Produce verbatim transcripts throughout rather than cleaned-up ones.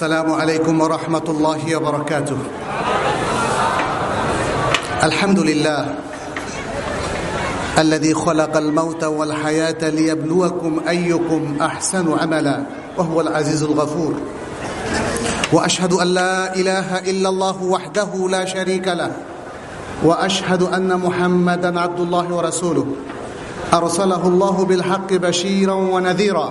السلام عليكم ورحمة الله وبركاته. الحمد لله الذي خلق الموت والحياة ليبلوكم أيكم أحسن عملا وهو العزيز الغفور. وأشهد أن لا إله إلا الله وحده لا شريك له وأشهد أن محمدا عبد الله ورسوله أرسله الله بالحق بشيرا ونذيرا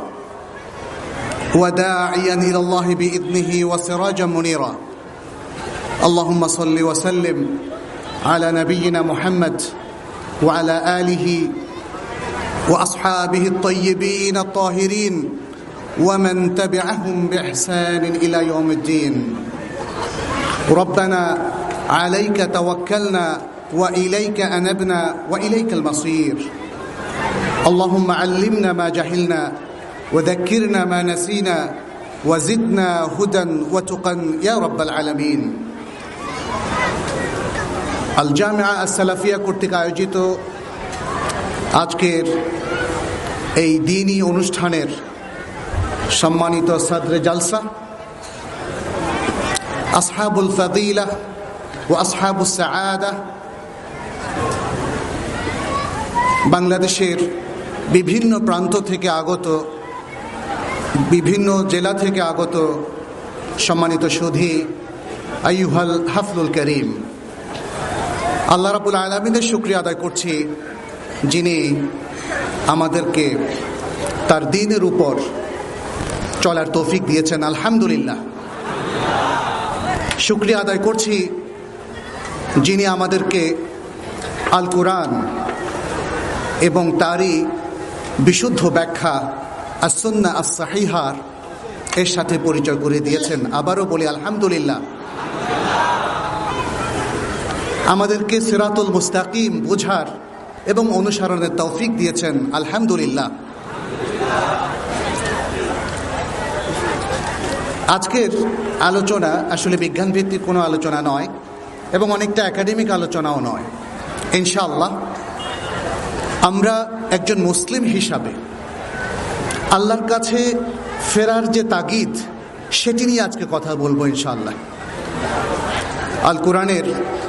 وداعيا إلى الله بإذنه وسراجا منيرا. اللهم صل وسلم على نبينا محمد وعلى آله وأصحابه الطيبين الطاهرين ومن تبعهم بإحسان إلى يوم الدين. ربنا عليك توكلنا وإليك أنبنا وإليك المصير. اللهم علمنا ما جهلنا وذكرنا ما نسينا وزدنا هدى وتقى يا رب العالمين. আল জামিয়া আস-সালাফিয়া কর্তৃক আয়োজিত আজকের এই দ্বীনি অনুষ্ঠানের সম্মানিত সদরে জালসা, আসহাবুল ফাদিলা ও আসহাবুস সাআদা, বাংলাদেশের বিভিন্ন প্রান্ত থেকে আগত, বিভিন্ন জেলা থেকে আগত সম্মানিত সুধী, আইয়ুহাল হাফলুল করিম, আল্লাহ রাব্বুল আলামিনের শুকরিয়া আদায় করছি যিনি আমাদেরকে তার দ্বীনের উপর চলার তৌফিক দিয়েছেন। আলহামদুলিল্লাহ। শুকরিয়া আদায় করছি যিনি আমাদেরকে আল কুরআন এবং তারই বিশুদ্ধ ব্যাখ্যা as-সুন্নাহ as-সাহিহার এর সাথে পরিচয় করে দিয়েছেন। আবারও বলি আলহামদুলিল্লাহ। আমাদেরকে সিরাতুল মুস্তাকিম বোঝার এবং অনুসরণের তৌফিক দিয়েছেন। আলহামদুলিল্লাহ। আজকের আলোচনা আসলে বিজ্ঞান ভিত্তিক কোনো আলোচনা নয় এবং অনেকটা একাডেমিক আলোচনাও নয়। ইনশাআল্লাহ আমরা একজন মুসলিম হিসাবে আল্লাহর কাছে ফেরার যে তাগিদ, সেটি নিয়ে আজকে কথা বলবো ইনশাআল্লাহ। আল কোরআনের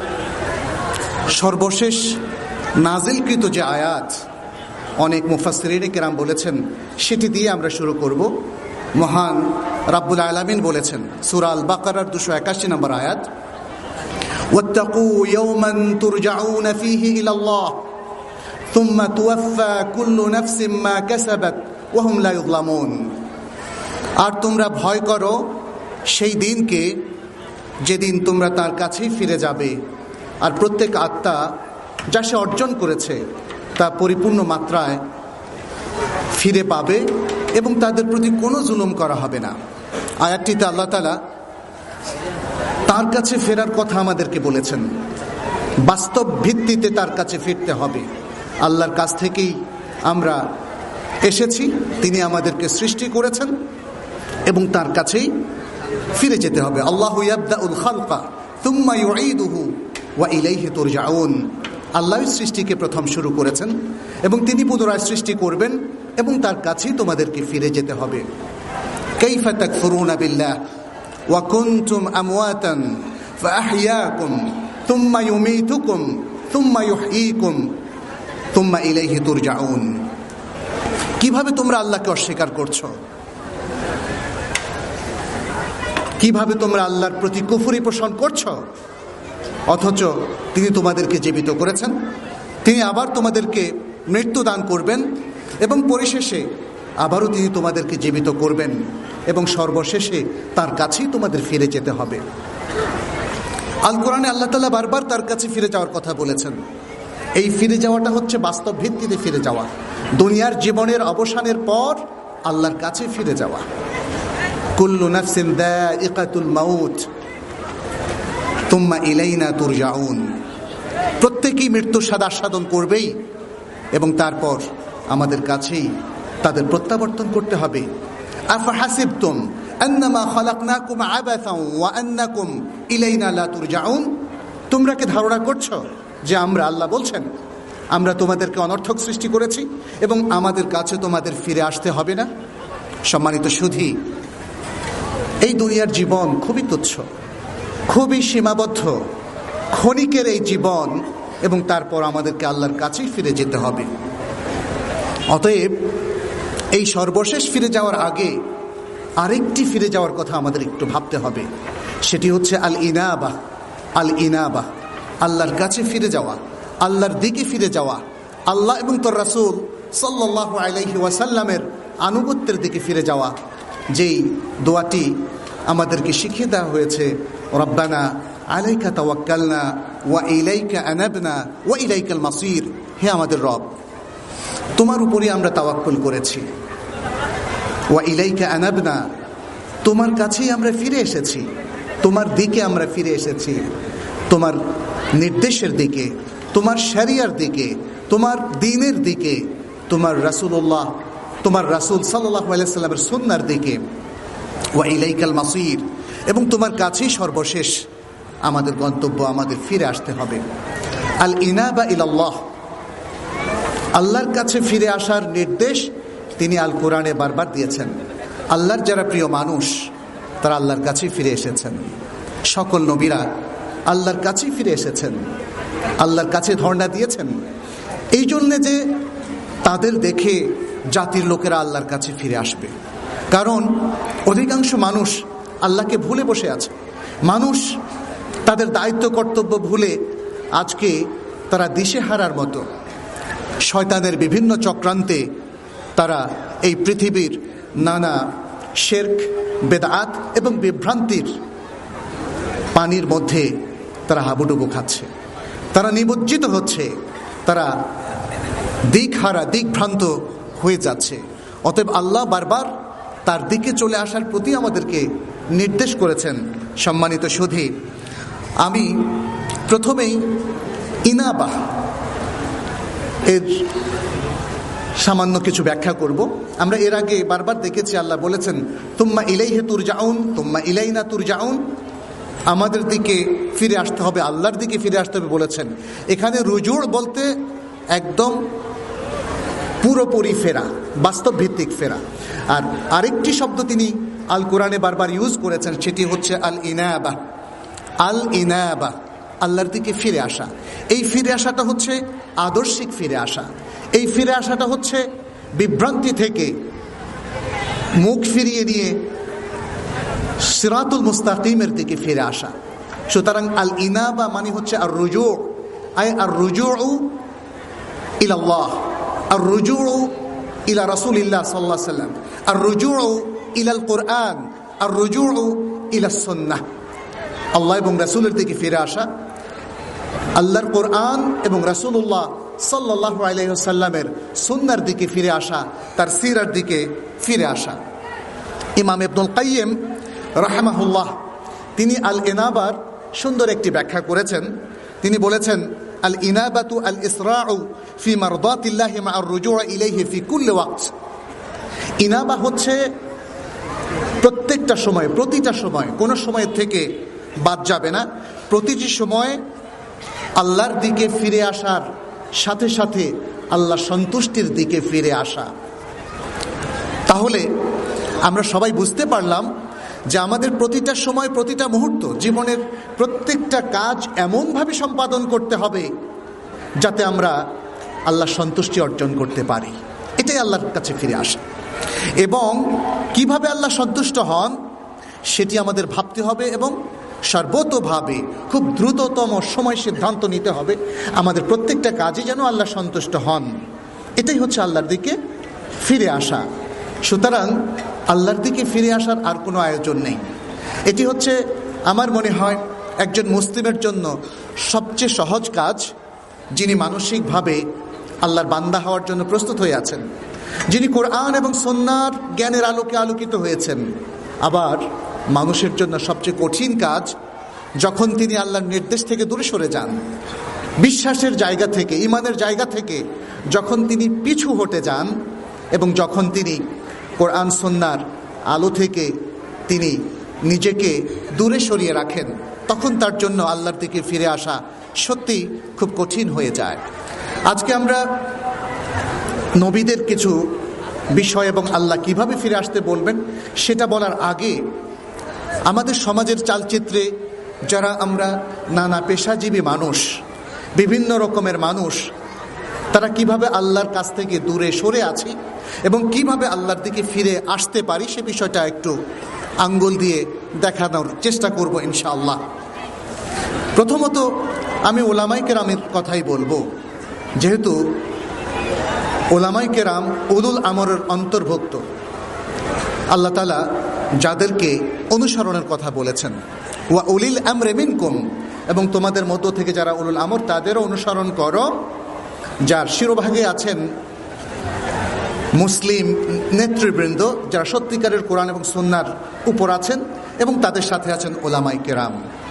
সর্বশেষ নাজিলকৃত যে আয়াত, অনেক মুফাসসিরিনে কেরাম বলেছেন, সেটি দিয়ে আমরা শুরু করব। মহান রাব্বুল আলামিন বলেছেন সূরা আল বাকারার দুশো একাশি নম্বর আয়াত, ওয়াত্তাকু ইয়াওমান তুরজাউনা ফীহি ইলাল্লাহ সুম্মা তুওয়াফা কুল্লু নাফসিন মা কাসাবাত ওয়া হুম লা ইউযলামুন। আর তোমরা ভয় করো সেই দিনকে যেদিন তোমরা তার কাছেই ফিরে যাবে, আর প্রত্যেক আত্মা যা সে অর্জন করেছে তা পরিপূর্ণ মাত্রায় ফিরে পাবে এবং তাদের প্রতি কোনো জুলুম করা হবে না। আয়াতটিতে আল্লাহ তাআলা তার কাছে ফেরার কথা আমাদেরকে বলেছেন। বাস্তব ভিত্তিতে তার কাছে ফিরতে হবে। আল্লাহর কাছ থেকেই আমরা এসেছি, তিনি আমাদেরকে সৃষ্টি করেছেন এবং তার কাছেই ফিরে যেতে হবে। আল্লাহু ইয়াবদাউল খালকা সুম্মা ইউঈদুহু ওয়া ইলাইহি তুরজাউন। আল্লাহ সৃষ্টিকে প্রথম শুরু করেছেন এবং তিনি পুনরায় সৃষ্টি করবেন এবং তার কাছেই তোমাদেরকে ফিরে যেতে হবে। কাইফা তাকফুরুনা বিল্লাহ ওয়া কুনতুম আমওয়াতান ফাআহইয়াকুম সুম্মা ইউমীতুকুম সুম্মা ইউহয়ীকুম সুম্মা ইলাইহি তুরজাউন। কিভাবে তোমরা আল্লাহকে অস্বীকার করছো? কিভাবে তোমরা আল্লাহর প্রতি কুফরি পোষণ করছো, অথচ তিনি তোমাদেরকে জীবিত করেছেন, তিনি আবার তোমাদেরকে মৃত্যু দান করবেন এবং পরিশেষে আবারও তিনি তোমাদেরকে জীবিত করবেন এবং সর্বশেষে তার কাছেই তোমাদের ফিরে যেতে হবে। আল কোরআনে আল্লাহ তাআলা বারবার তার কাছে ফিরে যাওয়ার কথা বলেছেন। এই ফিরে যাওয়াটা হচ্ছে বাস্তব ভিত্তিতে ফিরে যাওয়া, দুনিয়ার জীবনের অবসানের পর আল্লাহর কাছে ফিরে যাওয়া। কুল্লু নাফসিন যায়িকাতুল মাউত তুম্মা ইলাইনা তুরজাউন। প্রত্যেকেই মৃত্যুর স্বাদ আস্বাদন করবেই এবং তারপর আমাদের কাছেই তাদের প্রত্যাবর্তন করতে হবে। আফাহাসিবতুম আন্নামা খালাকনাকুম আবাসান ওয়া আন্নাকুম ইলাইনা লা তুরজাউন। তোমরা কি ধারণা করছো যে আমরা, আল্লাহ বলছেন, আমরা তোমাদেরকে অনর্থক সৃষ্টি করেছি এবং আমাদের কাছে তোমাদের ফিরে আসতে হবে না? সম্মানিত সুধী, এই দুনিয়ার জীবন খুবই তুচ্ছ, খুবই সীমাবদ্ধ, ক্ষণিকের এই জীবন, এবং তারপর আমাদেরকে আল্লাহর কাছেই ফিরে যেতে হবে। অতএব এই সর্বশেষ ফিরে যাওয়ার আগে আরেকটি ফিরে যাওয়ার কথা আমাদের একটু ভাবতে হবে। সেটি হচ্ছে আল ইনাবা। আল ইনাবা, আল্লাহর কাছে ফিরে যাওয়া, আল্লাহর দিকে ফিরে যাওয়া, আল্লাহ এবং তার রাসূল সাল্লাল্লাহু আলাইহি ওয়াসাল্লামের আনুগত্যের দিকে ফিরে যাওয়া। যেই দোয়াটি আমাদেরকে শিখিয়ে দেওয়া হয়েছে, রব্বানা আলাইকা তাওয়াক্কালনা ওয়া ইলাইকা আনাবনা ওয়া ইলাইকাল মাসির। হে আমাদের রব, তোমার উপরে আমরা তাওয়াক্কুল করেছি, ওয়া ইলাইকা আনাবনা, তোমার কাছেই আমরা ফিরে এসেছি, তোমার দিকে আমরা ফিরে এসেছি, তোমার নির্দেশের দিকে, তোমার শরিয়ার দিকে, তোমার দ্বীনের দিকে, তোমার রাসূলুল্লাহ, তোমার রাসূল সাল্লাল্লাহু আলাইহি সাল্লামের সুন্নাহর দিকে, ওয়া ইলাইকাল মাসির, এবং তোমার কাছেই সর্বশেষ আমাদের গন্তব্য, আমাদের ফিরে আসতে হবে। আল ইনাবা ইলাল্লাহ, আল্লাহর কাছে ফিরে আসার নির্দেশ তিনি আল কোরআনে বারবার দিয়েছেন। আল্লাহর যারা প্রিয় মানুষ তারা আল্লাহর কাছেই ফিরে এসেছেন। সকল নবীরা আল্লাহর কাছেই ফিরে এসেছেন, আল্লাহর কাছে ধর্ণা দিয়েছেন, এই জন্যে যে তাদের দেখে জাতির লোকেরা আল্লাহর কাছে ফিরে আসবে। কারণ অধিকাংশ মানুষ আল্লাহকে ভুলে বসে আছে। মানুষ তাদের দায়িত্ব কর্তব্য ভুলে আজকে তারা দিশেহারার মতো শয়তানের বিভিন্ন চক্রান্তে তারা এই পৃথিবীর নানা শিরক, বেদাত এবং বিভ্রান্তির পানির মধ্যে তারা হাবুডুবু খাচ্ছে, তারা নিমজ্জিত হচ্ছে, তারা দিকহারা, দিকভ্রান্ত হয়ে যাচ্ছে। অতএব আল্লাহ বারবার তার দিকে চলে আসার প্রতি আমাদেরকে নির্দেশ করেছেন। সম্মানিত সুধী, আমি প্রথমেই ইনাবা এর সামান্য কিছু ব্যাখ্যা করব। আমরা এর আগে বারবার দেখেছি আল্লাহ বলেছেন তুম্মা ইলাইহি তুরজাউন, তুম্মা ইলাইনা তুরজাউন, আমাদের দিকে ফিরে আসতে হবে, আল্লাহর দিকে ফিরে আসতে হবে বলেছেন। এখানে রুজুর বলতে একদম পুরোপুরি ফেরা, বাস্তব ভিত্তিক ফেরা। আর আরেকটি শব্দ তিনি আল কোরআনে বারবার ইউজ করেছেন, সেটি হচ্ছে আল ইনাবা। আল ইনাবা, আল্লাহর দিকে ফিরে আসা। এই ফিরে আসাটা হচ্ছে আদর্শিক ফিরে আসা। এই ফিরে আসাটা হচ্ছে বিভ্রান্তি থেকে মুখ ফিরিয়ে নিয়ে সিরাতুল মুস্তাকিমের দিকে ফিরে আসা। সুতরাং আল ইনাবা মানে হচ্ছে আর রুজু, আই আর রুজু ইলাল্লাহ, আর রুজু ইলা রাসূলিল্লাহ সাল্লাল্লাহু আলাইহি ওয়াসাল্লাম, আর রুজু ইলাল কোরআন, আর রুজু ইলা সুন্নাহ। আল্লাহ এবং রাসূলের দিকে ফিরে আসা, আল্লাহর কোরআন এবং রাসূলুল্লাহ সাল্লাল্লাহু আলাইহি ওয়াসাল্লামের সুন্নাহর দিকে ফিরে আসা, তার সিরার দিকে ফিরে আসা। ইমাম ইবনুল কাইয়িম রাহিমাহুল্লাহ তিনি আল ইনাবার সুন্দর একটি ব্যাখ্যা করেছেন। তিনি বলেছেন আল ইনাবাতু আল ইসরাউ ফি মারদাতিল্লাহি মা আর রুজু ইলাইহি ফি কুল্লি ওয়াক্ত। ইনাবা হচ্ছে প্রত্যেকটা সময়, প্রতিটা সময়, কোন সময় থেকে বাদ যাবে না, প্রতিটি সময় আল্লাহর দিকে ফিরে আসার সাথে সাথে আল্লাহ সন্তুষ্টির দিকে ফিরে আসা। তাহলে আমরা সবাই বুঝতে পারলাম যে আমাদের প্রতিটা সময়, প্রতিটা মুহূর্ত, জীবনের প্রত্যেকটা কাজ এমনভাবে সম্পাদন করতে হবে যাতে আমরা আল্লাহ সন্তুষ্টি অর্জন করতে পারি। এটাই আল্লাহর কাছে ফিরে আসা। এবং কিভাবে আল্লাহ সন্তুষ্ট হন সেটি আমাদের ভাবতে হবে এবং সর্বতোভাবে খুব দ্রুততম সময় সিদ্ধান্ত নিতে হবে আমাদের প্রত্যেকটা কাজে যেন আল্লাহ সন্তুষ্ট হন। এটাই হচ্ছে আল্লাহর দিকে ফিরে আসা। সুতরাং আল্লাহর দিকে ফিরে আসার আর কোনো আয়োজন নেই। এটি হচ্ছে আমার মনে হয় একজন মুসলিমের জন্য সবচেয়ে সহজ কাজ, যিনি মানসিকভাবে আল্লাহর বান্দা হওয়ার জন্য প্রস্তুত হয়ে আছেন, যিনি কোরআন এবং সুন্নাহর জ্ঞানের আলোকে আলোকিত হয়েছেন। আবার মানুষের জন্য সবচেয়ে কঠিন কাজ যখন তিনি আল্লাহর নির্দেশ থেকে দূরে সরে যান, বিশ্বাসের জায়গা থেকে, ঈমানের জায়গা থেকে যখন তিনি পিছু হটে যান এবং যখন তিনি কোরআন সুন্নাহর আলো থেকে তিনি নিজেকে দূরে সরিয়ে রাখেন, তখন তার জন্য আল্লাহর দিকে ফিরে আসা সত্যি খুব কঠিন হয়ে যায়। আজকে আমরা নবীদের কিছু বিষয় এবং আল্লাহ কিভাবে ফিরে আসতে বলবেন সেটা বলার আগে আমাদের সমাজের চালচিত্রে যারা আমরা নানা পেশাজীবী মানুষ, বিভিন্ন রকমের মানুষ, তারা কিভাবে আল্লাহর কাছ থেকে দূরে সরে আছি এবং কিভাবে আল্লাহর দিকে ফিরে আসতে পারি সে বিষয়টা একটু আঙ্গুল দিয়ে দেখানোর চেষ্টা করব ইনশাআল্লাহ। প্রথমত আমি ওলামায়ে কেরামের কথাই বলবো, যেহেতু ওলামায়ে কেরাম উলুল আমরের অন্তর্ভুক্ত। আল্লাহ তাআলা যাদেরকে অনুসরণের কথা বলেছেন, ওয়া উলিল আমরি মিনকুম, এবং তোমাদের মধ্য থেকে যারা উলুল আমর তাদেরও অনুসরণ করো, যার শিরোভাগে আছেন মুসলিম নেতৃবৃন্দ যারা সত্যিকারের কোরআন এবং সুন্নাহর উপর আছেন, এবং তাদের সাথে আছেন ওলামায়ে কেরাম।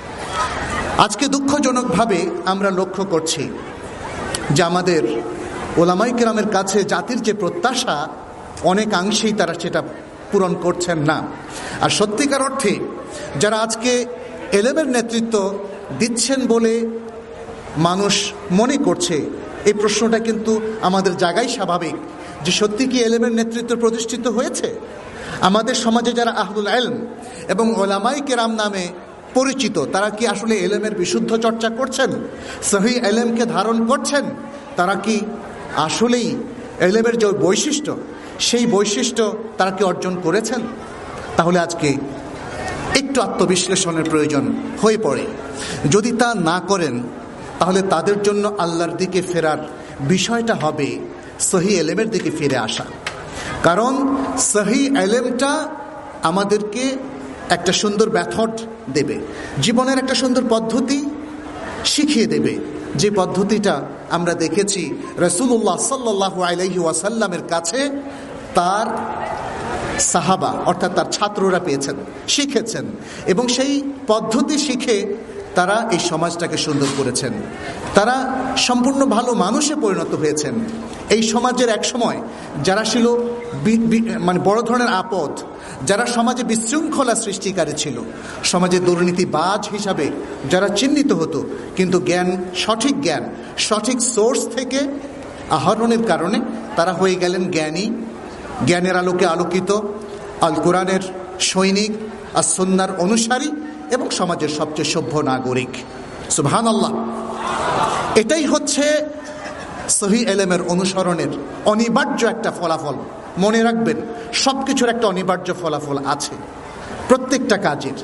আজকে দুঃখজনকভাবে আমরা লক্ষ্য করছি যে আমাদের ওলামায়ে কেরামের কাছে জাতির যে প্রত্যাশা অনেকাংশেই তারা সেটা পূরণ করছেন না। আর সত্যিকার অর্থে যারা আজকে এলেমের নেতৃত্ব দিচ্ছেন বলে মানুষ মনে করছে, এই প্রশ্নটা কিন্তু আমাদের জায়গায় স্বাভাবিক যে সত্যি কি এলেমের নেতৃত্ব প্রতিষ্ঠিত হয়েছে? আমাদের সমাজে যারা আহলুল ইলম এবং ওলামায়ে কেরাম নামে পরিচিত, তারা কি আসলে এলেমের বিশুদ্ধ চর্চা করছেন, সহিহ এলেমকে ধারণ করছেন? তারা কি আসলেই এলেমের যে বৈশিষ্ট্য সেই বৈশিষ্ট্য তারা কি অর্জন করেছেন? তাহলে আজকে একটু আত্মবিশ্লেষণের প্রয়োজন হয়ে পড়ে। যদি তা না করেন তাহলে তাদের জন্য আল্লাহর দিকে ফেরার বিষয়টা হবে সহিহ এলেমের দিকে ফিরে আসা। কারণ সহিহ এলেমটা আমাদেরকে একটা সুন্দর মেথড দেবে, জীবনের একটা সুন্দর পদ্ধতি শিখিয়ে দেবে, যে পদ্ধতিটা আমরা দেখেছি রাসূলুল্লাহ সাল্লাল্লাহু আলাইহি ওয়াসাল্লামের কাছে তার সাহাবা অর্থাৎ তার ছাত্ররা পেয়েছেন, শিখেছেন, এবং সেই পদ্ধতি শিখে তারা এই সমাজটাকে সুন্দর করেছেন। তারা সম্পূর্ণ ভালো মানুষে পরিণত হয়েছেন। এই সমাজের এক সময় যারা ছিল মানে বড় ধরনের আপদ, যারা সমাজে বিশৃঙ্খলা সৃষ্টিকারী ছিল, সমাজে দুর্নীতিবাজ হিসাবে যারা চিহ্নিত হতো, কিন্তু জ্ঞান, সঠিক জ্ঞান, সঠিক সোর্স থেকে আহরণের কারণে তারা হয়ে গেলেন জ্ঞানী, জ্ঞানের আলোকে আলোকিত, আল কোরআনের সৈনিক, আর সুন্নাহর অনুসারী, এবং সমাজের সবচেয়ে সভ্য নাগরিক। সুবহানাল্লাহ। এটাই হচ্ছে সহিহ এলেমের অনুসরণের অনিবার্য একটা ফলাফল। মনে রাখবেন, সব কিছুর একটা অনিবার্য ফলাফল আছে প্রত্যেকটা কাজের,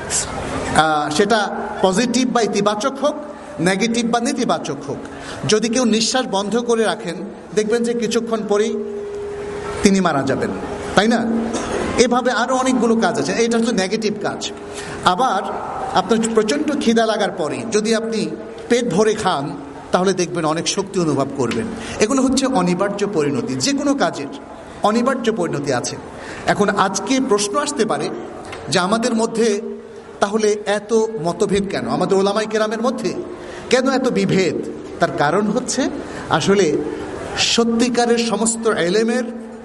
সেটা পজিটিভ বা ইতিবাচক হোক, নেগেটিভ বা নেতিবাচক হোক। যদি কেউ নিঃশ্বাস বন্ধ করে রাখেন, দেখবেন যে কিছুক্ষণ পরেই তিনি মারা যাবেন, তাই না? এভাবে আরো অনেকগুলো কাজ আছে, এটা হচ্ছে নেগেটিভ কাজ। আবার আপনার প্রচণ্ড খিদা লাগার পরে যদি আপনি পেট ভরে খান, তাহলে দেখবেন অনেক শক্তি অনুভব করবেন। এগুলো হচ্ছে অনিবার্য পরিণতি, যে কোনো কাজের অনিবার্য পরিণতি আছে। এখন আজকে প্রশ্ন আসতে পারে যে আমাদের মধ্যে তাহলে এত মতভেদ কেন, আমাদের ওলামায়ে কেরামের মধ্যে কেন এত বিভেদ? তার কারণ হচ্ছে আসলে সত্যিকারের সমস্ত এলেমের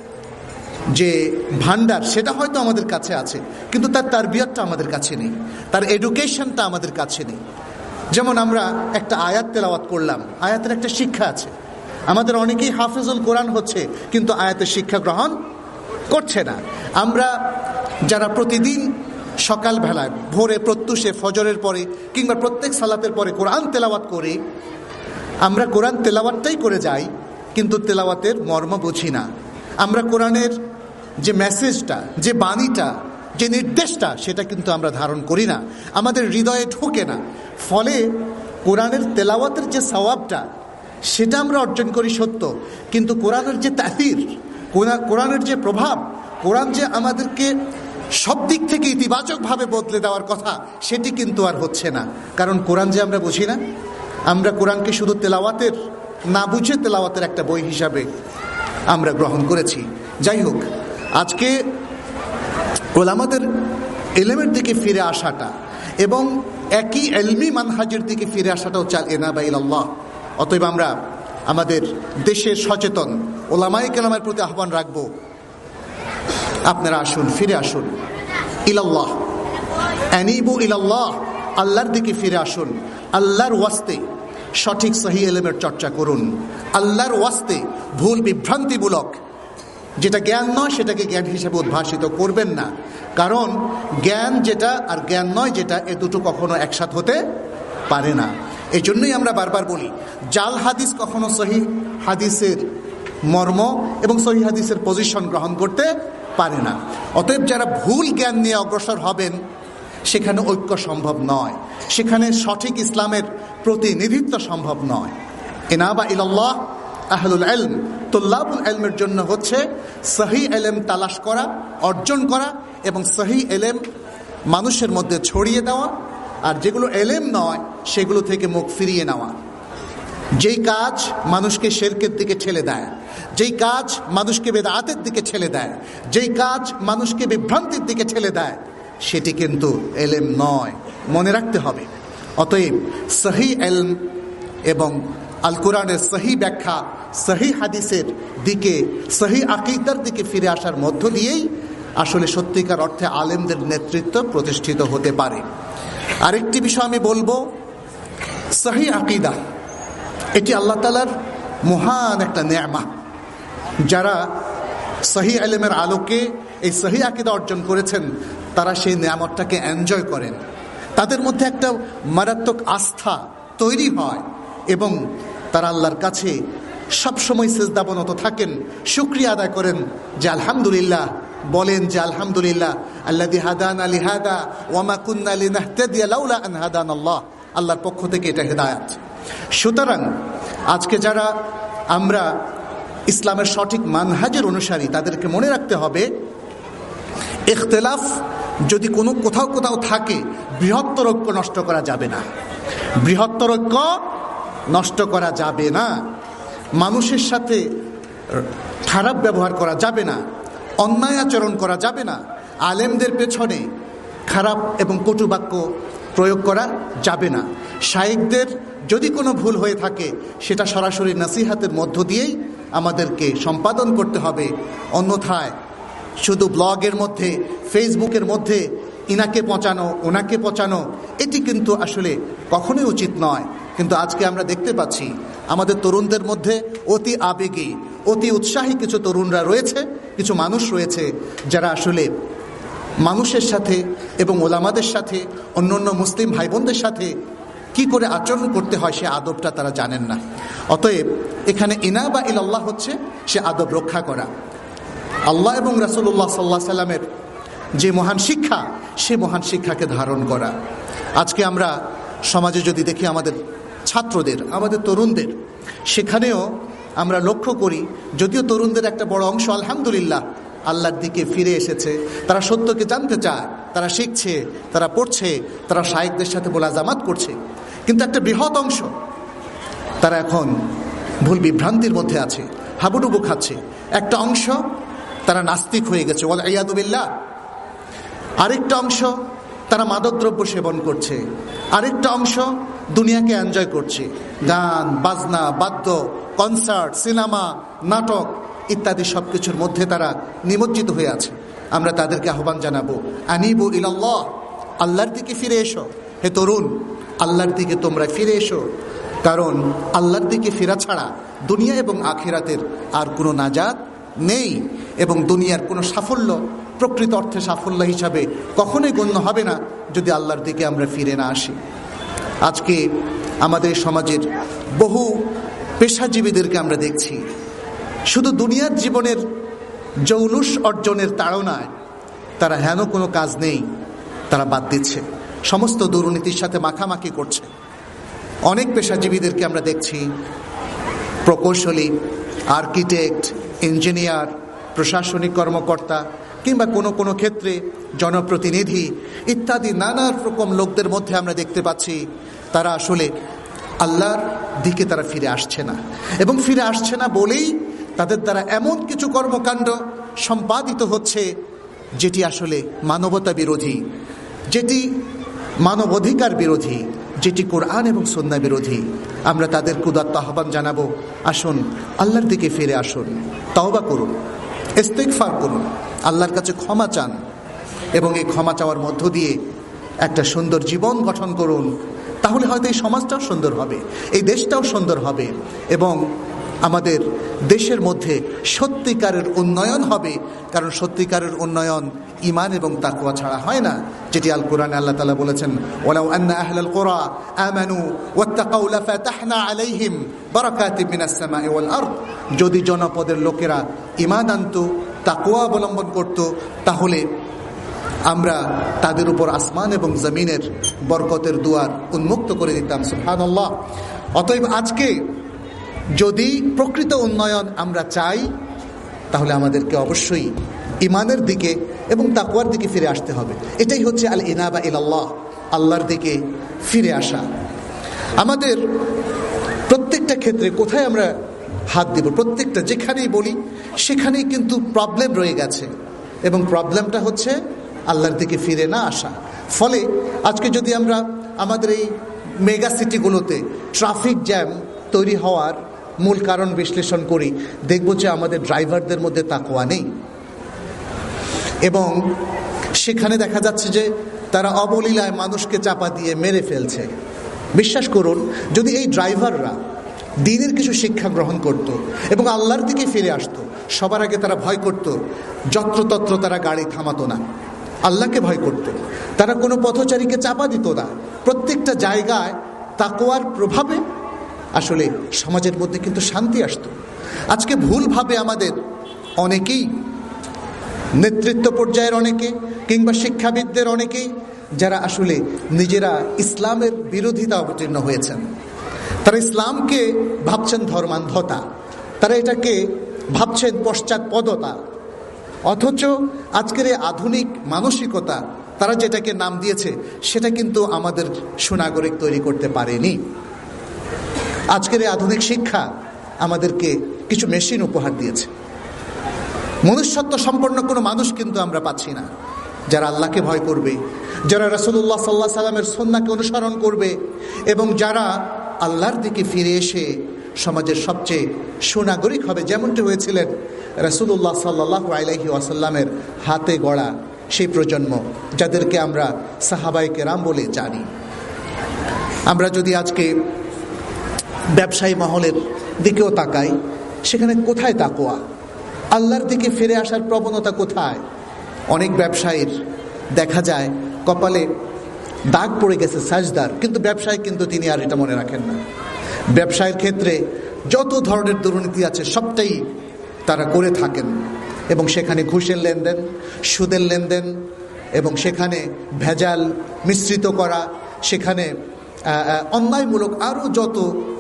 যে ভান্ডার সেটা হয়তো আমাদের কাছে আছে, কিন্তু তার তারবিয়তটা আমাদের কাছে নেই, তার এডুকেশনটা আমাদের কাছে নেই। যেমন আমরা একটা আয়াত তেলাওয়াত করলাম, আয়াতের একটা শিক্ষা আছে। আমাদের অনেকেই হাফেজুল কোরআন হচ্ছে, কিন্তু আয়াতের শিক্ষা গ্রহণ করছে না। আমরা যারা প্রতিদিন সকালবেলায় ভোরে প্রত্যুষে ফজরের পরে কিংবা প্রত্যেক সালাতের পরে কোরআন তেলাওয়াত করি, আমরা কোরআন তেলাওয়াতটাই করে যাই, কিন্তু তেলাওয়াতের মর্ম বুঝি না। আমরা কোরআনের যে মেসেজটা, যে বাণীটা, যে নির্দেশটা, সেটা কিন্তু আমরা ধারণ করি না, আমাদের হৃদয়ে ঢোকে না। ফলে কোরআনের তেলাওয়াতের যে সওয়াবটা সেটা আমরা অর্জন করি সত্য, কিন্তু কোরআনের যে তাসির, কোরআনের যে প্রভাব, কোরআন যে আমাদেরকে সব দিক থেকে ইতিবাচকভাবে বদলে দেওয়ার কথা, সেটি কিন্তু আর হচ্ছে না। কারণ কোরআন যে আমরা বুঝি না, আমরা কোরআনকে শুধু তেলাওয়াতের, না বুঝে তেলাওয়াতের একটা বই হিসাবে আমরা গ্রহণ করেছি। যাই হোক, আজকে ওলামাদের এলেমের দিকে ফিরে আসাটা এবং একই এলমি মানহাজের দিকে ফিরে আসাটাও চাল এনাবা ইলাল্লাহ। অতএব আমরা আমাদের দেশের সচেতন ওলামায়ে কেরামের প্রতি আহ্বান রাখবো, আপনারা আসুন, ফিরে আসুন ইলাল্লাহ, আনিবু ইলাল্লাহ, আল্লাহর দিকে ফিরে আসুন। আল্লাহর ওয়াস্তে সঠিক সহিহ এলেমের চর্চা করুন। আল্লাহর ওয়াস্তে ভুল বিভ্রান্তিমূলক যেটা জ্ঞান নয় সেটাকে জ্ঞান হিসেবে উদ্ভাসিত করবেন না, কারণ জ্ঞান যেটা আর জ্ঞান নয় যেটা, এ দুটো কখনো একসাথ হতে পারে না। এই জন্যই আমরা বারবার বলি, জাল হাদিস কখনো সহি হাদিসের মর্ম এবং সহি হাদিসের পজিশন গ্রহণ করতে পারে না। অতএব যারা ভুল জ্ঞান নিয়ে অগ্রসর হবেন সেখানে ঐক্য সম্ভব নয়, সেখানে সঠিক ইসলামের প্রতিনিধিত্ব সম্ভব নয়। ইনাবা ইলাল্লাহ আহলুল ইলম, তুল্লাবুল ইলমের জন্য হচ্ছে সহি ইলম তালাশ করা, অর্জন করা এবং সহি ইলম মানুষের মধ্যে ছড়িয়ে দেওয়া, আর যেগুলো ইলম নয় সেগুলো থেকে মুখ ফিরিয়ে নেওয়া। যেই কাজ মানুষকে শিরকের দিকে ঠেলে দেয়, যেই কাজ মানুষকে বিদআতের দিকে ঠেলে দেয়, যেই কাজ মানুষকে বিভ্রান্তির দিকে ঠেলে দেয়, সেটি কিন্তু ইলম নয়, মনে রাখতে হবে। অতএব সহি ইলম এবং আল কোরআনের সহি ব্যাখ্যা, সহি হাদিসের দিকে, সহি আকীদার দিকে ফিরে আসার মধ্য দিয়েই আসলে সত্যিকার অর্থে আলেমদের নেতৃত্ব প্রতিষ্ঠিত হতে পারে। আরেকটি বিষয় আমি বলবো, সহি আকীদা এটি আল্লাহ তাআলার মহান একটা নেয়ামা। যারা সহি ইলমের আলোকে এই সহি আকীদা অর্জন করেছেন তারা সেই নেয়ামতটাকে এনজয় করেন, তাদের মধ্যে একটা মারাত্মক আস্থা তৈরি হয় এবং তারা আল্লাহর কাছে সবসময় সিজদাবনত থাকেন, শুকরিয়া আদায় করেন যে আলহামদুলিল্লাহ, বলেন যে আলহামদুলিল্লাহ আল্লাযী হাদানা লিহাদা ওয়া মা কুন্না লিনাহতাদিয়া লাউলা আন হাদানাল্লাহ, আল্লাহর পক্ষ থেকে এটা হেদায়েত। সুতরাং আজকে যারা আমরা ইসলামের সঠিক মানহাজের অনুসারী তাদেরকে মনে রাখতে হবে, ইখতিলাফ যদি কোনো কোথাও কোথাও থাকে, বৃহত্তর ঐক্য নষ্ট করা যাবে না, বৃহত্তর ঐক্য নষ্ট করা যাবে না। মানুষের সাথে খারাপ ব্যবহার করা যাবে না, অন্যায় আচরণ করা যাবে না, আলেমদের পেছনে খারাপ এবং কটু বাক্য প্রয়োগ করা যাবে না। শায়েখদের যদি কোনো ভুল হয়ে থাকে সেটা সরাসরি নসিহাতের মধ্য দিয়েই আমাদেরকে সম্পাদন করতে হবে, অন্যথায় শুধু ব্লগের মধ্যে, ফেসবুকের মধ্যে ইনাকে পচানো ওনাকে পচানো, এটি কিন্তু আসলে কখনোই উচিত নয়। কিন্তু আজকে আমরা দেখতে পাচ্ছি আমাদের তরুণদের মধ্যে অতি আবেগী, অতি উৎসাহী কিছু তরুণরা রয়েছে, কিছু মানুষ রয়েছে যারা আসলে মানুষের সাথে এবং ওলামাদের সাথে, অন্য অন্য মুসলিম ভাই বোনদের সাথে কি করে আচরণ করতে হয় সে আদবটা তারা জানেন না। অতএব এখানে ইনাবা ইলাল্লাহ হচ্ছে সে আদব রক্ষা করা, আল্লাহ এবং রাসূলুল্লাহ সাল্লাল্লাহু আলাইহি সাল্লামের যে মহান শিক্ষা সে মহান শিক্ষাকে ধারণ করা। আজকে আমরা সমাজে যদি দেখি আমাদের ছাত্রদের, আমাদের তরুণদের, সেখানেও আমরা লক্ষ্য করি যদিও তরুণদের একটা বড় অংশ আলহামদুলিল্লাহ আল্লাহর দিকে ফিরে এসেছে, তারা সত্যকে জানতে চায়, তারা শিখছে, তারা পড়ছে, তারা শায়েখদের সাথে মোলাজামাত করছে, কিন্তু একটা বৃহৎ অংশ তারা এখন ভুল বিভ্রান্তির মধ্যে আছে, হাবুডুবু খাচ্ছে। একটা অংশ তারা নাস্তিক হয়ে গেছে, ওয়াল ইয়াদু বিল্লাহ। আরেকটা অংশ তারা মাদকদ্রব্য সেবন করছে, আরেকটা অংশ দুনিয়াকে এনজয় করছে, গান বাজনা, বাদ্য, কনসার্ট, সিনেমা, নাটক ইত্যাদি সব কিছুর মধ্যে তারা নিমজ্জিত হয়ে আছে। আমরা তাদেরকে আহ্বান জানাবো, আনিবু ইলাল্লাহ, আল্লাহর দিকে ফিরে এসো। হে তরুণ, আল্লাহর দিকে তোমরা ফিরে এসো, কারণ আল্লাহর দিকে ফেরা ছাড়া দুনিয়া এবং আখিরাতের আর কোনো নাজাত নেই, এবং দুনিয়ার কোনো সাফল্য প্রকৃত অর্থে সাফল্য হিসাবে কখনোই গণ্য হবে না যদি আল্লাহর দিকে আমরা ফিরে না আসি। আজকে আমাদের সমাজের বহু পেশাজীবীদেরকে আমরা দেখছি শুধু দুনিয়ার জীবনের জৌলুস অর্জনের তাড়নায় তারা হেন কোনো কাজ নেই তারা বাদ দিচ্ছে, সমস্ত দুর্নীতির সাথে মাখামাখি করছে। অনেক পেশাজীবীদেরকে আমরা দেখছি প্রকৌশলী, আর্কিটেক্ট, ইঞ্জিনিয়ার, প্রশাসনিক কর্মকর্তা কিংবা কোনো কোনো ক্ষেত্রে জনপ্রতিনিধি ইত্যাদি নানা রকম লোকদের মধ্যে আমরা দেখতে পাচ্ছি তারা আসলে আল্লাহর দিকে তারা ফিরে আসছে না, এবং ফিরে আসছে না বলেই তাদের দ্বারা এমন কিছু কর্মকাণ্ড সম্পাদিত হচ্ছে যেটি আসলে মানবতা বিরোধী, যেটি মানবাধিকার বিরোধী, যেটি কোরআন এবং সুন্নাহ বিরোধী। আমরা তাদের উদাত্ত আহ্বান জানাবো, আসুন আল্লাহর দিকে ফিরে আসুন, তওবা করুন, ইস্তিগফার করুন, আল্লাহর কাছে ক্ষমা চান, এবং এই ক্ষমা চাওয়ার মধ্য দিয়ে একটা সুন্দর জীবন গঠন করুন। তাহলে হয়তো এই সমাজটাও সুন্দর হবে, এই দেশটাও সুন্দর হবে, এবং আমাদের দেশের মধ্যে সত্যিকারের উন্নয়ন হবে। কারণ সত্যিকারের উন্নয়ন ঈমান এবং তাকওয়া ছাড়া হয় না, যেটি আল কোরআনে আল্লাহ তাআলা বলেছেন, ওয়ালাউ আন্না আহলাল কুরা আমানু ওয়াত্তাকাউ লাফাতাহনা আলাইহিম বারাকাতিম মিনাস সামাই ওয়াল আরদ। যদি জনপদের লোকেরা ঈমান আনত, তাকওয়া অবলম্বন করত, তাহলে আমরা তাদের উপর আসমান এবং জমিনের বরকতের দুয়ার উন্মুক্ত করে দিতাম। সুবহানাল্লাহ। অতএব আজকে যদি প্রকৃত উন্নয়ন আমরা চাই, তাহলে আমাদেরকে অবশ্যই ঈমানের দিকে এবং তাকওয়ার দিকে ফিরে আসতে হবে। এটাই হচ্ছে আল ইনাবা ইলাল্লাহ, আল্লাহর দিকে ফিরে আসা। আমাদের প্রত্যেকটা ক্ষেত্রে কোথায় আমরা হাত দিব, প্রত্যেকটা যেখানেই বলি সেখানেই কিন্তু প্রবলেম রয়ে গেছে, এবং প্রবলেমটা হচ্ছে আল্লাহর দিকে ফিরে না আসা। ফলে আজকে যদি আমরা আমাদের এই মেগা সিটিগুলোতে ট্রাফিক জ্যাম তৈরি হওয়ার মূল কারণ বিশ্লেষণ করি, দেখব যে আমাদের ড্রাইভারদের মধ্যে তাকওয়া নেই, এবং সেখানে দেখা যাচ্ছে যে তারা অবলীলায় মানুষকে চাপা দিয়ে মেরে ফেলছে। বিশ্বাস করুন, যদি এই ড্রাইভাররা দ্বীনের কিছু শিক্ষা গ্রহণ করত এবং আল্লাহর দিকে ফিরে আসতো, সবার আগে তারা ভয় করত, যত্রতত্র তারা গাড়ি থামাতো না, আল্লাহকে ভয় করত, তারা কোনো পথচারীকে চাপা দিত না। প্রত্যেকটা জায়গায় তাকওয়ার প্রভাবে আসলে সমাজের মধ্যে কিন্তু শান্তি আসতো। আজকে ভুলভাবে আমাদের অনেকেই, নেতৃত্ব পর্যায়ের অনেকে কিংবা শিক্ষাবিদদের অনেকেই, যারা আসলে নিজেরা ইসলামের বিরোধিতা অবতীর্ণ হয়েছেন, তারা ইসলামকে ভাবছেন ধর্মান্ধতা, তারা এটাকে ভাবছেন পশ্চাৎপদতা। অথচ আজকের এই আধুনিক মানসিকতা, তারা যেটাকে নাম দিয়েছে, সেটা কিন্তু আমাদের সুনাগরিক তৈরি করতে পারেনি। আজকের এই আধুনিক শিক্ষা আমাদেরকে কিছু মেশিন উপহার দিয়েছে। মনুষ্যত্ব সম্পন্ন কোনো মানুষ কিন্তু আমরা পাচ্ছি না, যারা আল্লাহকে ভয় করবে, যারা রাসূলুল্লাহ সাল্লাল্লাহু আলাইহি সাল্লামের সুন্নাহকে অনুসরণ করবে, এবং যারা আল্লাহর দিকে ফিরে এসে সমাজের সবচেয়ে সুনাগরিক হবে, যেমনটি হয়েছিলেন রাসূলুল্লাহ সাল্লাল্লাহু আলাইহি ওয়াসাল্লামের হাতে গড়া সেই প্রজন্ম, যাদেরকে আমরা সাহাবায়ে কেরাম বলে জানি। আমরা যদি আজকে ব্যবসায়ী মহলের দিকেও তাকাই, সেখানে কোথায় তাকওয়া, আল্লাহর দিকে ফিরে আসার প্রবণতা কোথায়? অনেক ব্যবসায়ীর দেখা যায় কপালে দাগ পড়ে গেছে সাজদার, কিন্তু ব্যবসায় কিন্তু তিনি আর এটা মনে রাখেন না। ব্যবসায়ের ক্ষেত্রে যত ধরনের দুর্নীতি আছে সবটাই তারা করে থাকেন, এবং সেখানে ঘুষের লেনদেন, সুদের লেনদেন, এবং সেখানে ভেজাল মিশ্রিত করা, সেখানে অন্যায়মূলক আরও যত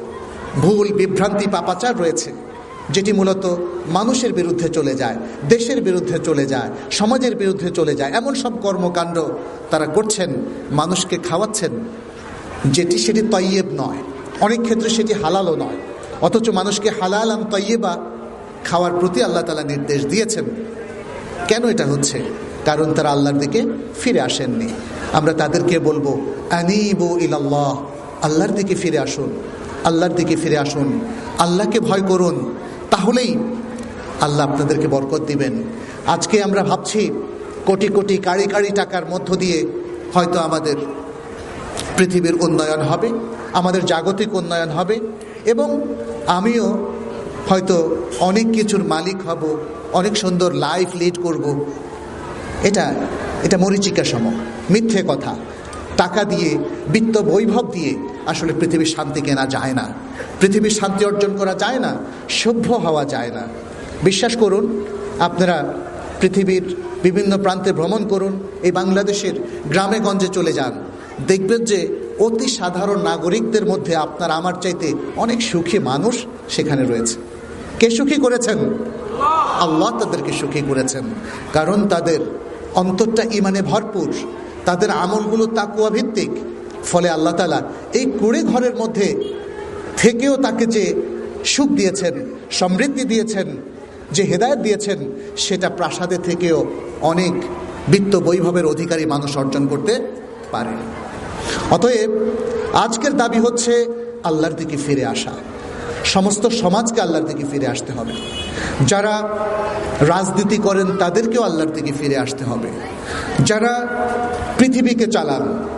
ভুল বিভ্রান্তি পাপাচার রয়েছে, যেটি মূলত মানুষের বিরুদ্ধে চলে যায়, দেশের বিরুদ্ধে চলে যায়, সমাজের বিরুদ্ধে চলে যায়, এমন সব কর্মকাণ্ড তারা করছেন, মানুষকে খাওয়াচ্ছেন, যেটি সেটি তয়্যেব নয়, অনেক ক্ষেত্রে সেটি হালালও নয়। অথচ মানুষকে হালাল আন তয়্যেবা খাওয়ার প্রতি আল্লাহ তাআলা নির্দেশ দিয়েছেন। কেন এটা হচ্ছে? কারণ তারা আল্লাহর দিকে ফিরে আসেননি। আমরা তাদেরকে বলবো, আনিবু ইলাল্লাহ, আল্লাহর দিকে ফিরে আসুন, আল্লাহর দিকে ফিরে আসুন, আল্লাহকে ভয় করুন, তাহলেই আল্লাহ আপনাদেরকে বরকত দিবেন। আজকে আমরা ভাবছি কোটি কোটি কাড়ি কাড়ি টাকার মধ্য দিয়ে হয়তো আমাদের পৃথিবীর উন্নয়ন হবে, আমাদের জাগতিক উন্নয়ন হবে, এবং আমিও হয়তো অনেক কিছুর মালিক হব, অনেক সুন্দর লাইফ লিড করব। এটা এটা মরীচিকা সম, মিথ্যে কথা। টাকা দিয়ে, বিত্ত বৈভব দিয়ে আসলে পৃথিবীর শান্তি কেনা যায় না, পৃথিবীর শান্তি অর্জন করা যায় না, সভ্য হওয়া যায় না। বিশ্বাস করুন, আপনারা পৃথিবীর বিভিন্ন প্রান্তে ভ্রমণ করুন, এই বাংলাদেশের গ্রামে গঞ্জে চলে যান, দেখবেন যে অতি সাধারণ নাগরিকদের মধ্যে আপনার আমার চাইতে অনেক সুখী মানুষ সেখানে রয়েছে। কে সুখী করেছেন? আল্লাহ তাদেরকে সুখী করেছেন, কারণ তাদের অন্তরটা ঈমানে ভরপুর, তাদের আমলগুলো তাকওয়া ভিত্তিক। ফলে আল্লাহ তাআলা এই কুড়ে ঘরের মধ্যে থেকেও তাকে যে সুখ দিয়েছেন, সমৃদ্ধি দিয়েছেন, যে হেদায়েত দিয়েছেন, সেটা প্রাসাদে থেকেও অনেক বিত্ত বৈভবের অধিকারী মানুষ অর্জন করতে পারে। অতএব আজকের দাবি হচ্ছে আল্লাহর দিকে ফিরে আসা। সমস্ত সমাজকে আল্লাহর দিকে ফিরে আসতে হবে। যারা রাজনীতি করেন তাদেরকেও আল্লাহর দিকে ফিরে আসতে হবে। যারা পৃথিবীকে চালান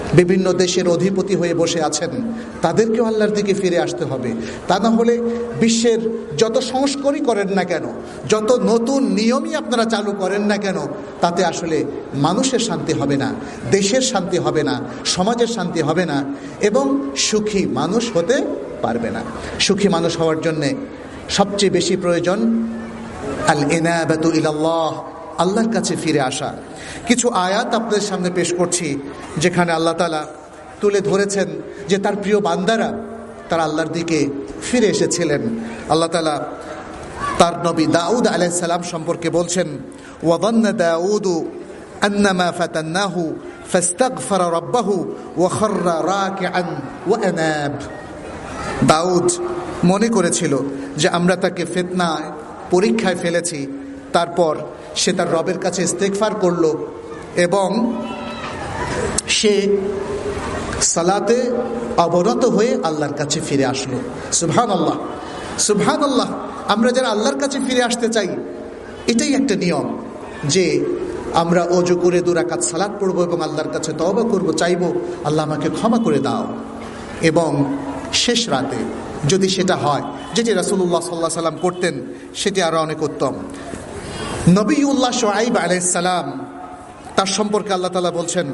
বিভিন্ন দেশের অধিপতি হয়ে বসে আছেন, তাদেরকেও আল্লাহর দিকে ফিরে আসতে হবে। তা না হলে বিশ্বের যত সংস্কারই করেন না কেন, যত নতুন নিয়মই আপনারা চালু করেন না কেন, তাতে আসলে মানুষের শান্তি হবে না, দেশের শান্তি হবে না, সমাজের শান্তি হবে না, এবং সুখী মানুষ হতে পারবে না। সুখী মানুষ হওয়ার জন্যে সবচেয়ে বেশি প্রয়োজন আল ইনাবাতু ইলাল্লাহ, আল্লাহর কাছে ফিরে আসা। কিছু আয়াত আপনাদের সামনে পেশ করছি, যেখানে আল্লাহ তাআলা তুলে ধরেছেন যে তার প্রিয় বান্দারা তারা আল্লাহর দিকে ফিরে এসেছিলেন। আল্লাহ তাআলা তার নবী দাউদ আলাইহিস সালাম সম্পর্কে বলছেন, ওয়াযান্না দাউদু আন্নামা ফাতান্নাহু ফাস্তাগফারা রাব্বাহু ওয়া খাররা রাকিআন ওয়া আনাব। দাউদ মনে করেছিল যে আমরা তাকে ফিতনায়, পরীক্ষায় ফেলেছি, তারপর সে তার রবের কাছে ইস্তেগফার করল এবং সে সালাতে অবরত হয়ে আল্লাহর কাছে ফিরে আসলো। সুবহানাল্লাহ, সুবহানাল্লাহ। আমরা যারা আল্লাহর কাছে ফিরে আসতে চাই, এটাই একটা নিয়ম যে আমরা ওযু করে দু রাকাত সালাত পড়ব এবং আল্লাহর কাছে তওবা করব, চাইব আল্লাহ আমাকে ক্ষমা করে দাও। এবং শেষ রাতে যদি সেটা হয়, যেটি রাসূলুল্লাহ সাল্লাল্লাহু আলাইহি সাল্লাম করতেন, সেটি আরো অনেক উত্তম। নবিউল্লাহ শুআইব আলাইহিস সালাম, তার সম্পর্কে আল্লাহ তাআলা বলছেন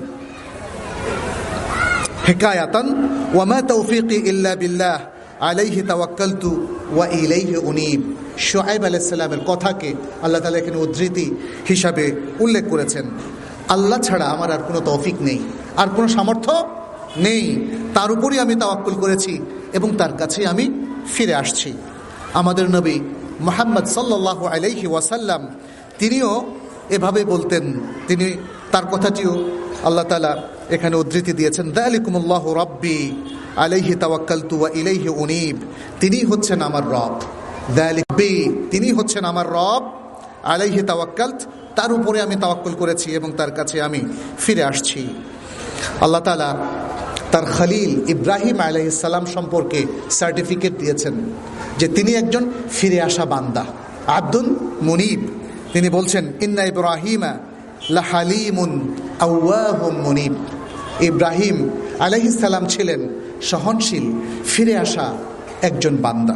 হিকায়াতান, ওয়া মা তাওফীকি ইল্লা বিল্লাহ আলাইহি তাওয়াক্কালতু ওয়া ইলাইহি উনীব। শুআইব আলাইহিস সালামের কথাকে আল্লাহ তাআলা এখানে উদ্ধৃতি হিসাবে উল্লেখ করেছেন। আল্লাহ ছাড়া আমার আর কোনো তৌফিক নেই, আর কোনো সামর্থ্য নেই, তার উপরই আমি তাওয়াক্কুল করেছি এবং তার কাছে আমি ফিরে আসছি। আমাদের নবী মুহাম্মদ সাল্লাল্লাহু আলাইহি ওয়াসাল্লাম তিনিও এভাবে বলতেন। তিনি তার কথাটিও আল্লাহ তাআলা এখানে উদ্ধৃতি দিয়েছেন, যালিকুমুল্লাহু রাব্বি আলাইহি তাওয়াক্কালতু ওয়া ইলাইহি উনীব। তিনি হচ্ছেন আমার রব, যালিকবি, তিনি হচ্ছেন আমার রব, আলাইহি তাওয়াক্কালত, তার উপরে আমি তাওয়াক্কুল করেছি এবং তার কাছে আমি ফিরে আসছি। আল্লাহ তাআলা তার খলিল ইব্রাহিম আলাইহিস সালাম সম্পর্কে সার্টিফিকেট দিয়েছেন যে তিনি একজন ফিরে আসা বান্দা, আব্দুন মুনিব। তিনি বলছেন, ইন্না ইব্রাহিমা লাহালিমুন আওয়াহুম মুনিব। ইব্রাহিম আলাইহিস সালাম ছিলেন সহনশীল, ফিরে আসা একজন বান্দা।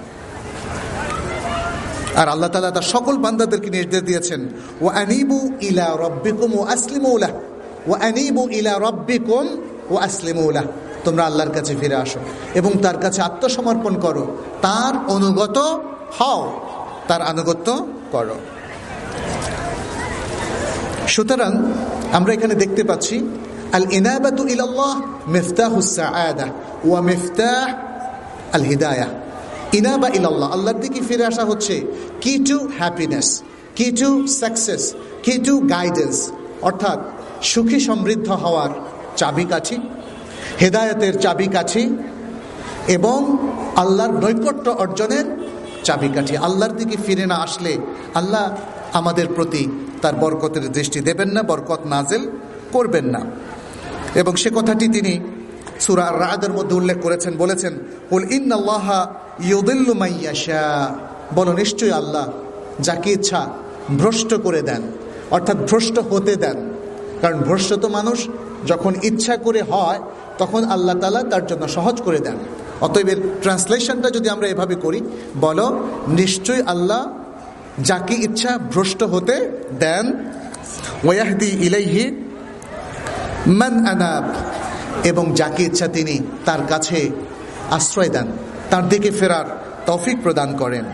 আর আল্লাহ তাআলা তার সকল বান্দাদেরকে নির্দেশ দিয়েছেন, ওয়া আনিবু ইলা রাব্বিকুম ওয়া আসলিমু লাহ, ওয়া আনিবু ইলা রাব্বিকুম ওয়া আসলিমু লাহ। তোমরা আল্লাহর কাছে ফিরে আসো এবং তার কাছে আত্মসমর্পণ করো, তার অনুগত হও, তার আনুগত্য করো। সুতরাং আমরা এখানে দেখতে পাচ্ছি আল ইনাবাতু ইলাল্লাহ মিফতাহুস সাআদা ওয়া মিফতাহ আল হিদায়াহ। ইনাবা ইলাল্লাহ, আল্লাহর দিকে ফিরে আসা হচ্ছে key to happiness, key to success, key to guidance, অর্থাৎ সুখী সমৃদ্ধ হওয়ার চাবিকাঠি, হেদায়েতের চাবিকাঠি এবং আল্লাহর নৈকট্য অর্জনের চাবিকাঠি। আল্লাহর দিকে ফিরে না আসলে আল্লাহ আমাদের প্রতি তার বরকতের দৃষ্টি দেবেন না, বরকত নাজেল করবেন না। এবং সে কথাটি তিনি সূরা আর-রা'দের মধ্যে উল্লেখ করেছেন, বলেছেন, কুল ইন্নাল্লাহা ইউদিল্লু মান ইয়াশা, বলো নিশ্চয়ই আল্লাহ যাকে ইচ্ছা ভ্রষ্ট করে দেন, অর্থাৎ ভ্রষ্ট হতে দেন। কারণ ভ্রষ্ট তো মানুষ যখন ইচ্ছা করে হয়, তখন আল্লাহ তাআলা তার জন্য সহজ করে দেন। অতএব এর ট্রান্সলেশনটা যদি আমরা এভাবে করি, বলো নিশ্চয়ই আল্লাহ যাকে ইচ্ছা ভ্রষ্ট হতে দেন, ওয়াহদি ইলাইহি মান আনাব, এবং যাকে ইচ্ছা তিনি তার কাছে আশ্রয় দেন, তার দিকে ফেরার তৌফিক প্রদান করেন।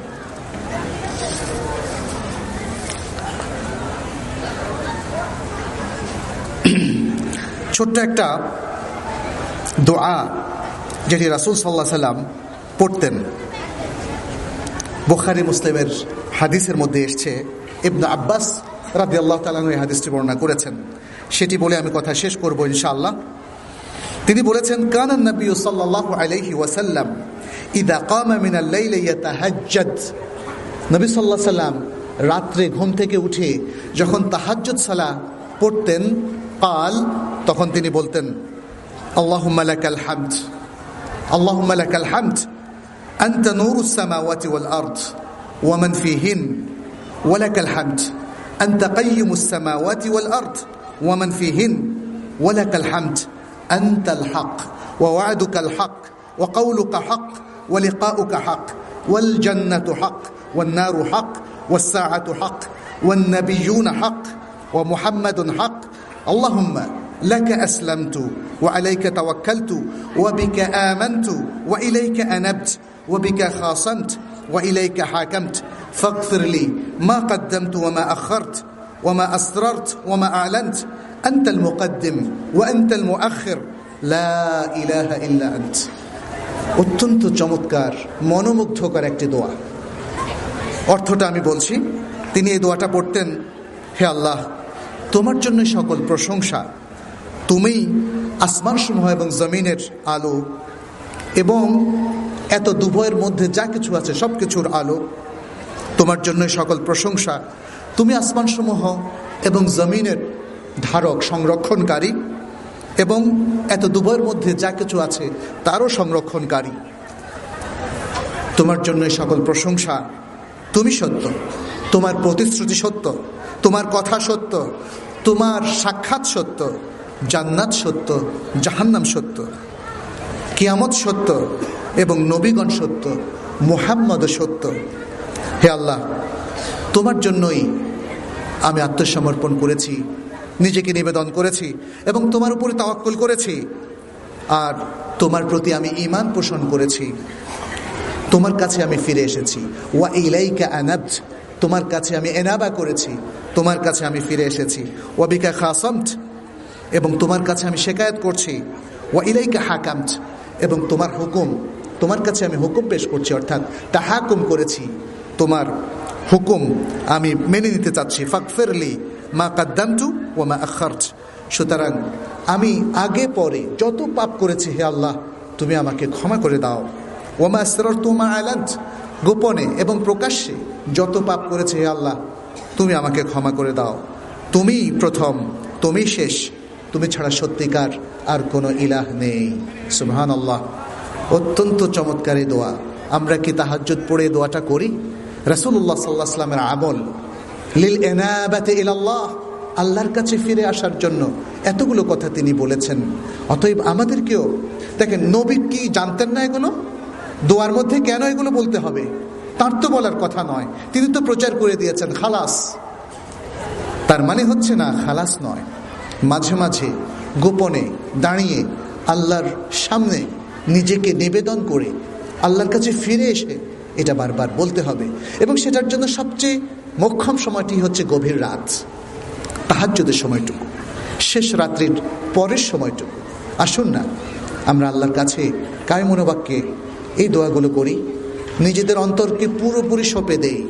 ছোট্ট একটা দোয়া যেটি রাসূল সাল্লাল্লাহু আলাইহি সাল্লাম পড়তেন, বুখারী মুসলিমের হাদিসের মধ্যে এসেছে। ইবনে আব্বাস রাদিয়াল্লাহু তাআলা এই হাদিসটি বর্ণনা করেছেন। সেটি বলে আমি কথা শেষ করব ইনশাআল্লাহ। তিনি বলেছেন, কানান নবী সাল্লাল্লাহু আলাইহি ওয়াসাল্লাম ইযা কামা মিনাল লাইলি ইয়াতাহাজ্জাদ। নবী সাল্লাল্লাহু আলাইহি সাল্লাম রাত্রে ঘুম থেকে উঠে যখন তাহাজ্জুদ সালাত পড়তেন, কাল, তখন তিনি বলতেন, আল্লাহুম্মা লাকাল হামদ, আল্লাহুম্মা লাকাল হামদ, আনতা নূরুস সামাওয়াতি ওয়াল আরদ ওয়া মান ফীহিন, ওয়া লাকাল হামদ, আনতা কাইয়্যুমুস সামাওয়াতি ওয়াল আরদ ওয়া মান ফীহিন, ওয়া লাকাল হামদ, আনতাল হক ওয়া ওয়া'দুকাল হক ওয়া কওলুকা হক ওয়া লিকাউকা হক ওয়াল জান্নাতু হক ওয়ান নারু হক ওয়াস সাআতু হক ওয়ান নাবিয়্যুনা হক ওয়া মুহাম্মাদুন হক আল্লাহুম্মা লাকা আসলামতু ওয়া আলাইকা তাওয়াক্কালতু ওয়া বিকা আমানতু ওয়া ইলাইকা আনাবতু ওয়া বিকা খাসামতু ওয়া ইলাইকা হাকামতু ফাগফির লি মা কদ্দামতু ওয়া মা আখারতু ওয়া মা আসরারতু ওয়া মা আ'লানতু আনতাল মুকদ্দিম ওয়া আনতাল মুআখির লা ইলাহা ইল্লা আনত। অত্যন্ত চমৎকার মনোমুগ্ধকর একটি দোয়া। অর্থটা আমি বলছি। তিনি এই দোয়াটা পড়তেন, হে আল্লাহ, তোমার জন্য সকল প্রশংসা, তুমি আসমানসমূহ এবং জমিনের আলো এবং এত দুভয়ের মধ্যে যা কিছু আছে সব কিছুর আলো, তোমার জন্য সকল প্রশংসা। তুমি আসমানসমূহ এবং জমিনের ধারক, সংরক্ষণকারী এবং এত দুভয়ের মধ্যে যা কিছু আছে তারও সংরক্ষণকারী। তোমার জন্য সকল প্রশংসা। তুমি সত্য, তোমার প্রতিশ্রুতি সত্য, তোমার কথা সত্য, তোমার সাক্ষাৎ সত্য, জান্নাত সত্য, জাহান্নাম সত্য, কিয়ামত সত্য এবং নবীগণ সত্য, মুহাম্মদ সত্য। হে আল্লাহ, তোমার জন্যই আমি আত্মসমর্পণ করেছি, নিজেকে নিবেদন করেছি এবং তোমার উপরে তাওয়াক্কুল করেছি, আর তোমার প্রতি আমি ঈমান পোষণ করেছি। তোমার কাছে আমি ফিরে এসেছি। ওয়া ইলাইকা আনাবত, তোমার কাছে আমি এনাবা করেছি, তোমার কাছে আমি ফিরে এসেছি। ওয়া বিকা খাসামত, এবং তোমার কাছে আমি শিকায়াত করছি। ওয়া ইলাইকা হাকামত, এবং তোমার হুকুম, তোমার কাছে আমি হুকুম পেশ করছি, অর্থাৎ তাহাকুম করেছি, তোমার হুকুম আমি মেনে নিতে চাচ্ছি। ফাগফিরলি মা কদ্দামতু ওয়া মা আখারতু, সুতরাং আমি আগে পরে যত পাপ করেছি হে আল্লাহ তুমি আমাকে ক্ষমা করে দাও। ওয়া মা আসরারতু মা আ'লানতু, গোপনে এবং প্রকাশ্যে যত পাপ করেছি হে আল্লাহ তুমি আমাকে ক্ষমা করে দাও। তুমি প্রথম, তুমি শেষ, তুমি ছাড়া সত্যিকার আর কোনো ইলাহ নেই। সুবহানাল্লাহ। অত্যন্ত চমৎকার এই দোয়া। আমরা কি তাহাজ্জুদ পড়ে দোয়াটা করি? রাসূলুল্লাহ সাল্লাল্লাহু আলাইহি ওয়াসাল্লামের আমল লিল ইনাবাতি ইলাল্লাহ, আল্লাহর কাছে ফিরে আসার জন্য এতগুলো কথা তিনি বলেছেন। অতএব আমাদেরকেও দেখেন, নবী কি জানতেন না এগুলো? দোয়ার মধ্যে কেন এগুলো বলতে হবে? তার তো বলার কথা নয়, তিনি তো প্রচার করে দিয়েছেন খালাস। তার মানে হচ্ছে না খালাস নয়, মাঝে মাঝে গোপনে দাঁড়িয়ে আল্লাহর সামনে নিজেকে নিবেদন করে আল্লাহর কাছে ফিরে এসে এটা বারবার বলতে হবে। এবং সেটার জন্য সবচেয়ে মোক্ষম সময়টি হচ্ছে গভীর রাত, তাহাজ্জুদের সময়টুকু, শেষ রাত্রির পরের সময়টুকু। আসুন না আমরা আল্লাহর কাছে কায় মনোবাক্যে এই দোয়াগুলো করি, নিজেদের অন্তরকে পুরোপুরি সঁপে দেই,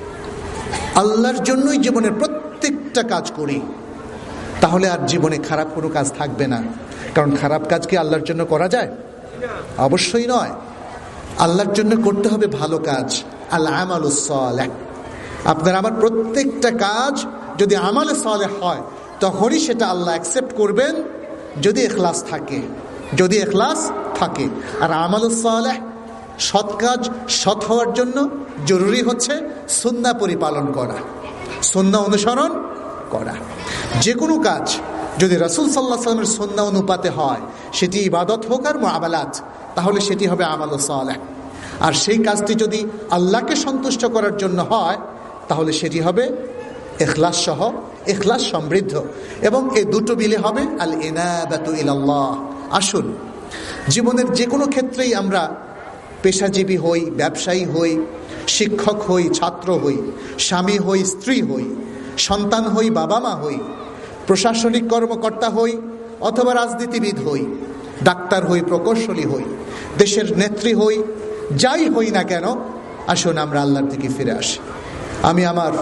আল্লাহর জন্যই জীবনের প্রত্যেকটা কাজ করি। তাহলে আর জীবনে খারাপ কোনো কাজ থাকবে না। কারণ খারাপ কাজ কি আল্লাহর জন্য করা যায়? অবশ্যই নয়। আল্লাহর জন্য করতে হবে ভালো কাজ, আল আমালুস সালেহ। আপনার আমার প্রত্যেকটা কাজ যদি আমালে সালেহ হয় তখনই সেটা আল্লাহ অ্যাকসেপ্ট করবেন, যদি ইখলাস থাকে, যদি ইখলাস থাকে। আর আমালুস সালেহ, সৎ কাজ সৎ হওয়ার জন্য জরুরি হচ্ছে সুন্নাহ পরিপালন করা, সুন্নাহ অনুসরণ করা। যে কোনো কাজ যদি রাসূল সাল্লাল্লাহু আলাইহি ওয়াসাল্লামের সুন্নাহ অনুপাতে হয়, সেটি ইবাদত হোক আর মুআমালাত, তাহলে সেটি হবে আমালুস সালেহ। আর সেই কাজটি যদি আল্লাহকে সন্তুষ্ট করার জন্য হয় তাহলে সেটি হবে ইখলাস সহ, ইখলাস সমৃদ্ধ, এবং এই দুটো মিলে হবে আল ইনাবাতু ইলাল্লাহ। আসুন, জীবনের যে কোনো ক্ষেত্রেই আমরা পেশাজীবী হই, ব্যবসায়ী হই, শিক্ষক হই, ছাত্র হই, স্বামী হই, স্ত্রী হই, সন্তান হই, বাবা মা হই, প্রশাসনিক কর্মকর্তা হই অথবা রাজনীতিবিদ হই, ডাক্তার হই, প্রকৌশলী হই, দেশের নেত্রী হই, যাই হই না কেন, আসুন আমরা আল্লাহর দিকে ফিরে আসি। আমি আমার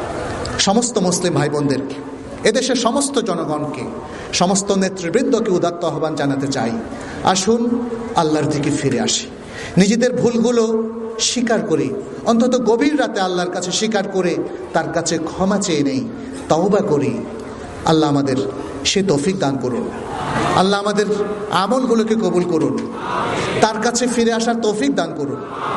সমস্ত মুসলিম ভাই বোনদেরকে, এদেশের সমস্ত জনগণকে, সমস্ত নেতৃবৃন্দকে উদাত্ত আহ্বান জানাতে চাই, আসুন আল্লাহর দিকে ফিরে আসি। নিজেদের ভুলগুলো স্বীকার করি, অন্তত গভীর রাতে আল্লাহর কাছে স্বীকার করে তার কাছে ক্ষমা চেয়ে নেই, তওবা করি। আল্লাহ আমাদের সে তৌফিক দান করুন। আল্লাহ আমাদের আমলগুলোকে কবুল করুন, তার কাছে ফিরে আসার তৌফিক দান করুন।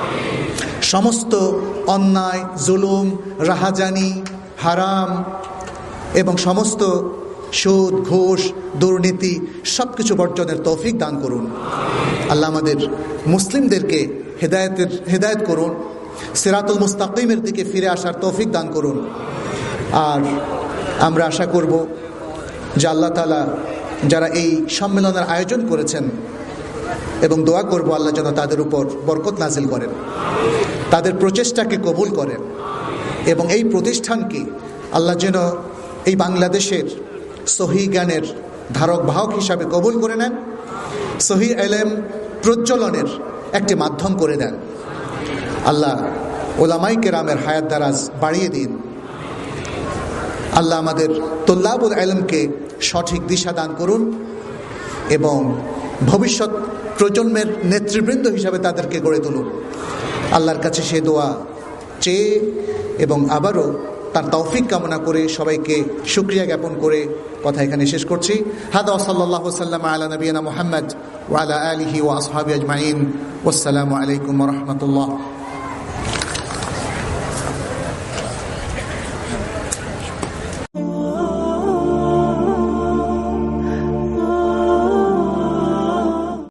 সমস্ত অন্যায়, জুলুম, রাহাজানি, হারাম এবং সমস্ত সুদ, ঘুষ, দুর্নীতি সব কিছু বর্জনের তৌফিক দান করুন। আল্লাহ আমাদের মুসলিমদেরকে হেদায়েতের হেদায়েত করুন, সিরাতুল মুস্তাকিমের দিকে ফিরে আসার তৌফিক দান করুন। আর আমরা আশা করব যে আল্লাহ তাআলা যারা এই সম্মেলনের আয়োজন করেছেন, এবং দোয়া করব আল্লাহ যেন তাদের উপর বরকত নাজিল করেন, তাদের প্রচেষ্টাকে কবুল করেন, এবং এই প্রতিষ্ঠানকে আল্লাহ যেন এই বাংলাদেশের সহি জ্ঞানের ধারক বাহক হিসাবে কবুল করে নেন, সহি ইলম প্রজ্বলনের একটি মাধ্যম করে দেন। আল্লাহ উলামায়ে কেরামের হায়াত দারাজ বাড়িয়ে দিন। আল্লাহ আমাদের তুল্লাবুল ইলমকে সঠিক দিশা দান করুন এবং ভবিষ্যৎ প্রজন্মের নেতৃবৃন্দ হিসাবে তাদেরকে গড়ে তুলুন। আল্লাহর কাছে সে দোয়া চেয়ে এবং আবারও তার তৌফিক কামনা করে সবাইকে শুকরিয়া জ্ঞাপন করে কথা এখানে শেষ করছি। হাদা সাল্লাল্লাহু সাল্লাম আলা নবিয়িনা মুহাম্মদ ওয়া আলা আলিহি ওয়া আসহাবিহি আজমাইন। ওয়াসসালামু আলাইকুম ওয়া রাহমাতুল্লাহ।